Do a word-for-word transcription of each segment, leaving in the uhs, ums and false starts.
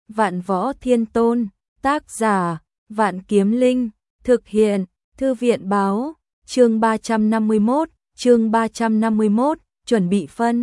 Vạn Võ Thiên Tôn, tác giả, Vạn Kiếm Linh, thực hiện, Thư viện báo, chương ba trăm năm mươi mốt, chương ba trăm năm mươi mốt, chuẩn bị phân.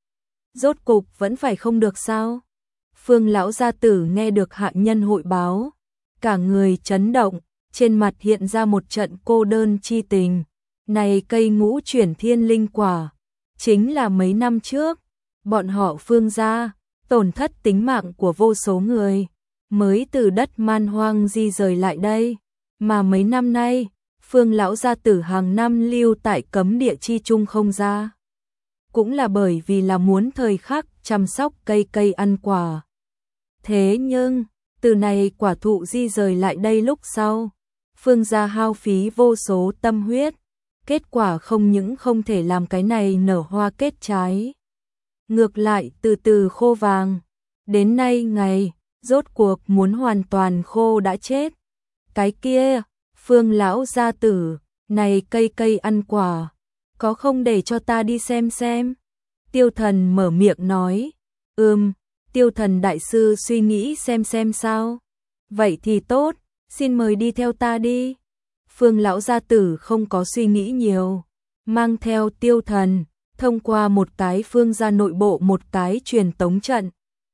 Rốt cục vẫn phải không được sao? Phương lão gia tử nghe được hạ nhân hội báo, cả người chấn động, trên mặt hiện ra một trận cô đơn chi tình. Này cây ngũ chuyển thiên linh quả, chính là mấy năm trước, bọn họ Phương gia tổn thất tính mạng của vô số người, mới từ đất man hoang di rời lại đây, mà mấy năm nay, Phương lão gia tử hàng năm lưu tại cấm địa chi trung không ra. Cũng là bởi vì là muốn thời khắc chăm sóc cây cây ăn quả. Thế nhưng, từ này quả thụ di rời lại đây lúc sau, Phương gia hao phí vô số tâm huyết, kết quả không những không thể làm cái này nở hoa kết trái, ngược lại từ từ khô vàng. Đến nay ngày, rốt cuộc muốn hoàn toàn khô đã chết. Cái kia, Phương lão gia tử, này cây cây ăn quả, có không để cho ta đi xem xem? Tiêu Thần mở miệng nói, ừm, Tiêu Thần đại sư suy nghĩ xem xem sao. Vậy thì tốt, xin mời đi theo ta đi. Phương lão gia tử không có suy nghĩ nhiều, mang theo Tiêu Thần, thông qua một cái phương gia nội bộ một cái truyền tống trận,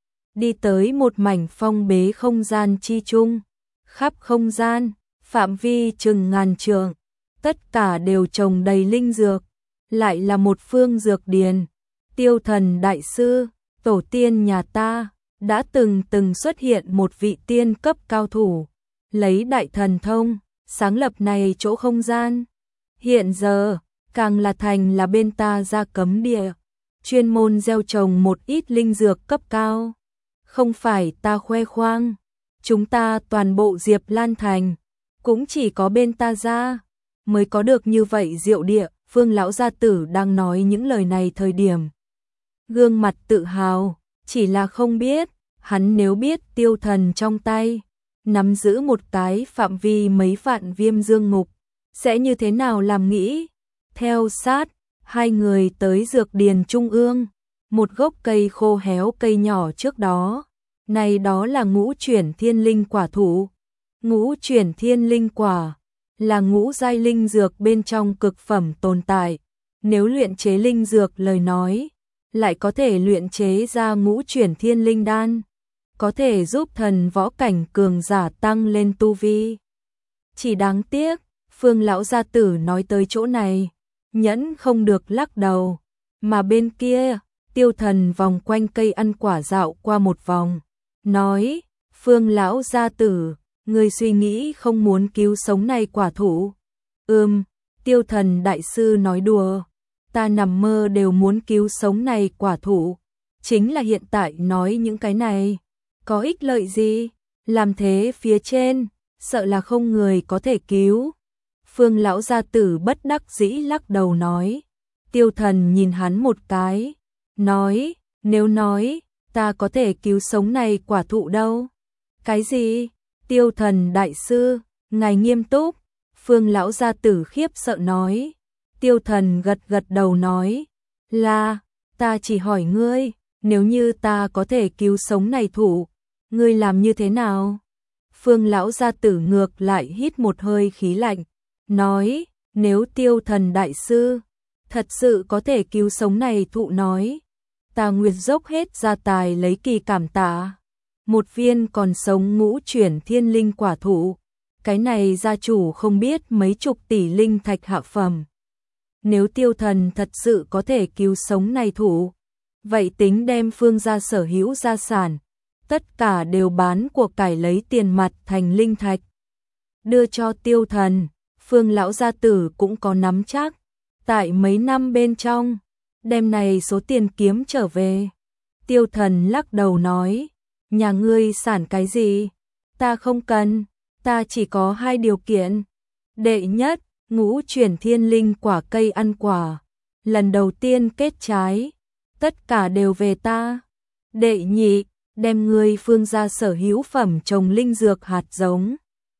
đi tới một mảnh phong bế không gian chi chung, khắp không gian, phạm vi chừng ngàn trượng, tất cả đều trồng đầy linh dược, lại là một phương dược điền. Tiêu Thần đại sư, tổ tiên nhà ta, đã từng từng xuất hiện một vị tiên cấp cao thủ, lấy đại thần thông, sáng lập này chỗ không gian. Hiện giờ, càng là thành là bên ta ra cấm địa, chuyên môn gieo trồng một ít linh dược cấp cao. Không phải ta khoe khoang, chúng ta toàn bộ Diệp Lan Thành, cũng chỉ có bên ta ra, mới có được như vậy diệu địa. Phương lão gia tử đang nói những lời này thời điểm, gương mặt tự hào, chỉ là không biết, hắn nếu biết Tiêu Thần trong tay, nắm giữ một cái phạm vi mấy vạn viêm dương ngục, sẽ như thế nào làm nghĩ. Theo sát, hai người tới dược điền trung ương, một gốc cây khô héo cây nhỏ trước đó, này đó là ngũ chuyển thiên linh quả thụ. Ngũ chuyển thiên linh quả là ngũ giai linh dược bên trong cực phẩm tồn tại, nếu luyện chế linh dược lời nói, lại có thể luyện chế ra ngũ chuyển thiên linh đan, có thể giúp thần võ cảnh cường giả tăng lên tu vi. Chỉ đáng tiếc, Phương lão gia tử nói tới chỗ này, nhẫn không được lắc đầu, mà bên kia, Tiêu Thần vòng quanh cây ăn quả dạo qua một vòng, nói, Phương lão gia tử, người suy nghĩ không muốn cứu sống này quả thụ. Ừm, Tiêu Thần đại sư nói đùa, ta nằm mơ đều muốn cứu sống này quả thụ, chính là hiện tại nói những cái này, có ích lợi gì, làm thế phía trên, sợ là không người có thể cứu. Phương lão gia tử bất đắc dĩ lắc đầu nói. Tiêu Thần nhìn hắn một cái, nói, nếu nói, ta có thể cứu sống này quả thụ đâu. Cái gì? Tiêu Thần đại sư, ngài nghiêm túc. Phương lão gia tử khiếp sợ nói. Tiêu Thần gật gật đầu nói, là, ta chỉ hỏi ngươi, nếu như ta có thể cứu sống này thụ, ngươi làm như thế nào? Phương lão gia tử ngược lại hít một hơi khí lạnh, nói, nếu Tiêu Thần đại sư thật sự có thể cứu sống này thụ nói, ta nguyện dốc hết gia tài lấy kỳ cảm tạ. Một viên còn sống ngũ chuyển thiên linh quả thụ, cái này gia chủ không biết mấy chục tỷ linh thạch hạ phẩm. Nếu Tiêu Thần thật sự có thể cứu sống này thụ, vậy tính đem Phương gia sở hữu gia sản, tất cả đều bán của cải lấy tiền mặt thành linh thạch, đưa cho Tiêu Thần. Phương lão gia tử cũng có nắm chắc, tại mấy năm bên trong, đem này số tiền kiếm trở về. Tiêu Thần lắc đầu nói, nhà ngươi sản cái gì? Ta không cần, ta chỉ có hai điều kiện. Đệ nhất, ngũ chuyển thiên linh quả cây ăn quả, lần đầu tiên kết trái, tất cả đều về ta. Đệ nhị, đem ngươi Phương gia sở hữu phẩm trồng linh dược hạt giống,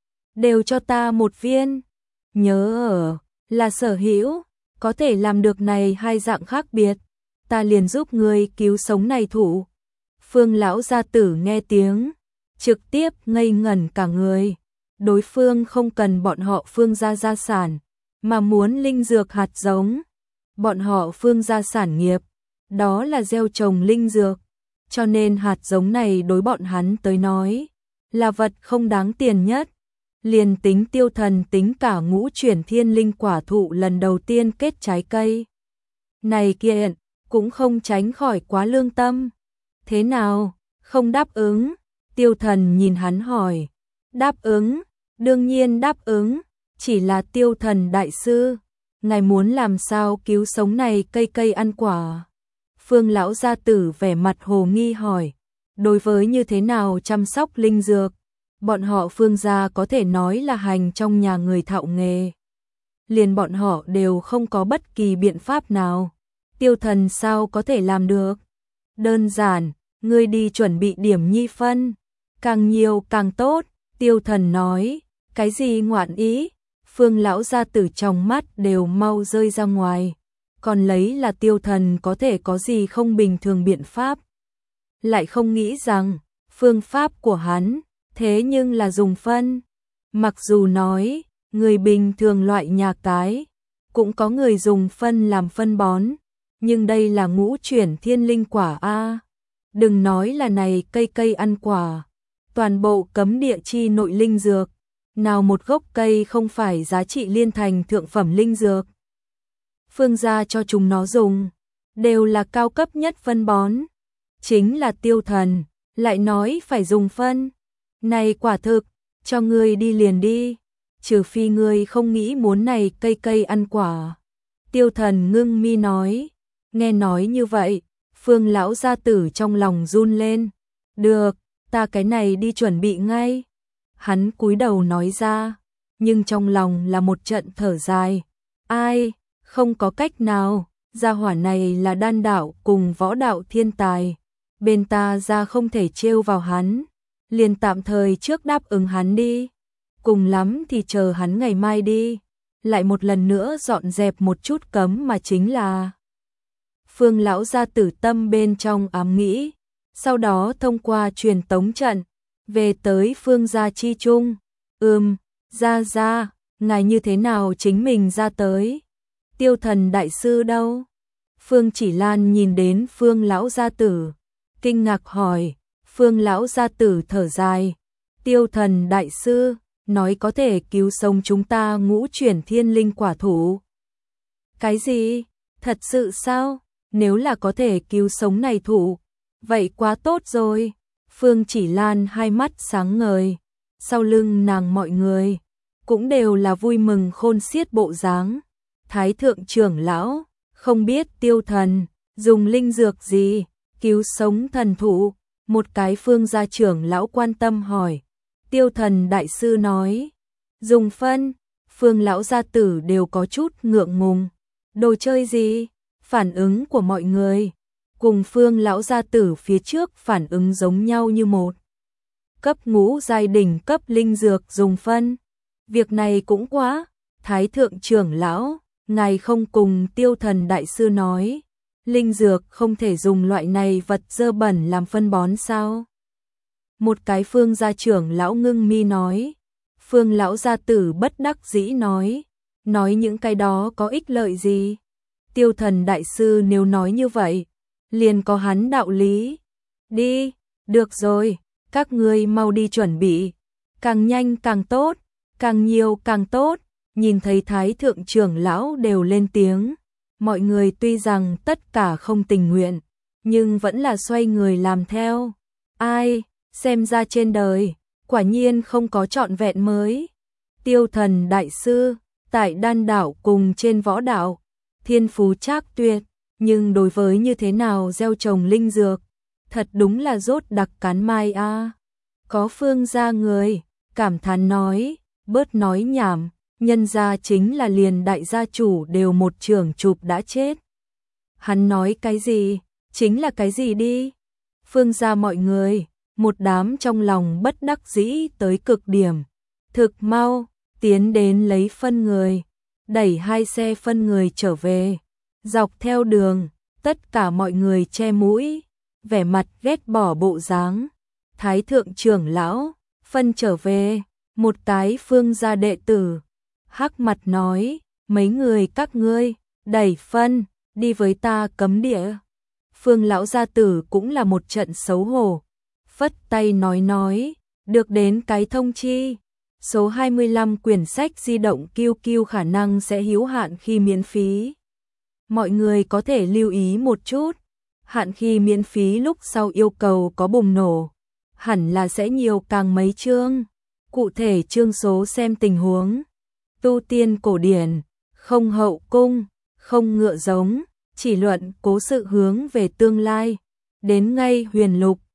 đều cho ta một viên. Nhớ ở, là sở hữu, có thể làm được này hai dạng khác biệt, ta liền giúp ngươi cứu sống này thụ. Phương lão gia tử nghe tiếng, trực tiếp ngây ngẩn cả người. Đối phương không cần bọn họ Phương gia gia sản, mà muốn linh dược hạt giống. Bọn họ Phương gia sản nghiệp, đó là gieo trồng linh dược, cho nên hạt giống này đối bọn hắn tới nói là vật không đáng tiền nhất. Liền tính Tiêu Thần tính cả ngũ chuyển thiên linh quả thụ lần đầu tiên kết trái cây này kiện, cũng không tránh khỏi quá lương tâm. Thế nào, không đáp ứng? Tiêu Thần nhìn hắn hỏi. Đáp ứng, đương nhiên đáp ứng, chỉ là Tiêu Thần đại sư, ngài muốn làm sao cứu sống này cây cây ăn quả? Phương lão gia tử vẻ mặt hồ nghi hỏi. Đối với như thế nào chăm sóc linh dược, bọn họ Phương gia có thể nói là hành trong nhà người thạo nghề. Liền bọn họ đều không có bất kỳ biện pháp nào. Tiêu Thần sao có thể làm được? Đơn giản, ngươi đi chuẩn bị điểm nhi phân, càng nhiều càng tốt. Tiêu Thần nói. Cái gì ngoạn ý? Phương lão gia tử trong mắt đều mau rơi ra ngoài. Còn lấy là Tiêu Thần có thể có gì không bình thường biện pháp. Lại không nghĩ rằng, phương pháp của hắn, thế nhưng là dùng phân. Mặc dù nói, người bình thường loại nhà cái, cũng có người dùng phân làm phân bón, nhưng đây là ngũ chuyển thiên linh quả a. Đừng nói là này cây cây ăn quả, toàn bộ cấm địa chi nội linh dược, nào một gốc cây không phải giá trị liên thành thượng phẩm linh dược. Phương gia cho chúng nó dùng, đều là cao cấp nhất phân bón. Chính là Tiêu Thần, lại nói phải dùng phân. Này quả thực, cho ngươi đi liền đi, trừ phi ngươi không nghĩ muốn này cây cây ăn quả. Tiêu Thần ngưng mi nói. Nghe nói như vậy, Phương lão gia tử trong lòng run lên. Được, ta cái này đi chuẩn bị ngay. Hắn cúi đầu nói ra, nhưng trong lòng là một trận thở dài. Ai, không có cách nào, gia hỏa này là đan đạo cùng võ đạo thiên tài. Bên ta ra không thể trêu vào hắn, liền tạm thời trước đáp ứng hắn đi. Cùng lắm thì chờ hắn ngày mai đi. Lại một lần nữa dọn dẹp một chút cấm mà chính là. Phương lão gia tử tâm bên trong ám nghĩ, sau đó thông qua truyền tống trận, về tới Phương gia chi trung. Ừm, ra ra, ngài như thế nào chính mình ra tới? Tiêu Thần đại sư đâu? Phương Chỉ Lan nhìn đến Phương lão gia tử, kinh ngạc hỏi. Phương lão gia tử thở dài. Tiêu Thần đại sư, nói có thể cứu sống chúng ta ngũ chuyển thiên linh quả thủ. Cái gì? Thật sự sao? Nếu là có thể cứu sống này thủ, vậy quá tốt rồi. Phương Chỉ Lan hai mắt sáng ngời, sau lưng nàng mọi người cũng đều là vui mừng khôn xiết bộ dáng. Thái thượng trưởng lão, không biết Tiêu Thần dùng linh dược gì cứu sống thần thụ? Một cái Phương gia trưởng lão quan tâm hỏi. Tiêu Thần đại sư nói, dùng phân. Phương lão gia tử đều có chút ngượng ngùng. Đồ chơi gì? Phản ứng của mọi người cùng Phương lão gia tử phía trước phản ứng giống nhau như một. Cấp ngũ giai đỉnh cấp linh dược dùng phân. Việc này cũng quá. Thái thượng trưởng lão, ngài không cùng Tiêu Thần đại sư nói, linh dược không thể dùng loại này vật dơ bẩn làm phân bón sao? Một cái Phương gia trưởng lão ngưng mi nói. Phương lão gia tử bất đắc dĩ nói, nói những cái đó có ích lợi gì? Tiêu Thần đại sư nếu nói như vậy, liền có hắn đạo lý. Đi, được rồi, các ngươi mau đi chuẩn bị, càng nhanh càng tốt, càng nhiều càng tốt. Nhìn thấy Thái thượng trưởng lão đều lên tiếng, mọi người tuy rằng tất cả không tình nguyện, nhưng vẫn là xoay người làm theo. Ai, xem ra trên đời, quả nhiên không có trọn vẹn mới. Tiêu Thần đại sư, tại đan đạo cùng trên võ đạo, thiên phú trác tuyệt, nhưng đối với như thế nào gieo trồng linh dược, thật đúng là rốt đặc cán mai a. À. Có Phương gia người cảm thán nói, bớt nói nhảm, nhân gia chính là liền đại gia chủ đều một trường chụp đã chết. Hắn nói cái gì, chính là cái gì đi. Phương gia mọi người, một đám trong lòng bất đắc dĩ tới cực điểm. Thực mau, tiến đến lấy phân người, đẩy hai xe phân người trở về. Dọc theo đường, tất cả mọi người che mũi, vẻ mặt ghét bỏ bộ dáng. Thái thượng trưởng lão, phân trở về, một cái Phương gia đệ tử, hắc mặt nói, mấy người các ngươi, đẩy phân, đi với ta cấm địa. Phương lão gia tử cũng là một trận xấu hổ, phất tay nói nói, được đến cái thông chi. Số hai mươi lăm quyển sách di động kiu kiu khả năng sẽ hữu hạn khi miễn phí. Mọi người có thể lưu ý một chút, hạn khi miễn phí lúc sau yêu cầu có bùng nổ, hẳn là sẽ nhiều càng mấy chương, cụ thể chương số xem tình huống. Tu tiên cổ điển, không hậu cung, không ngựa giống, chỉ luận cố sự hướng về tương lai, đến ngay huyền lục,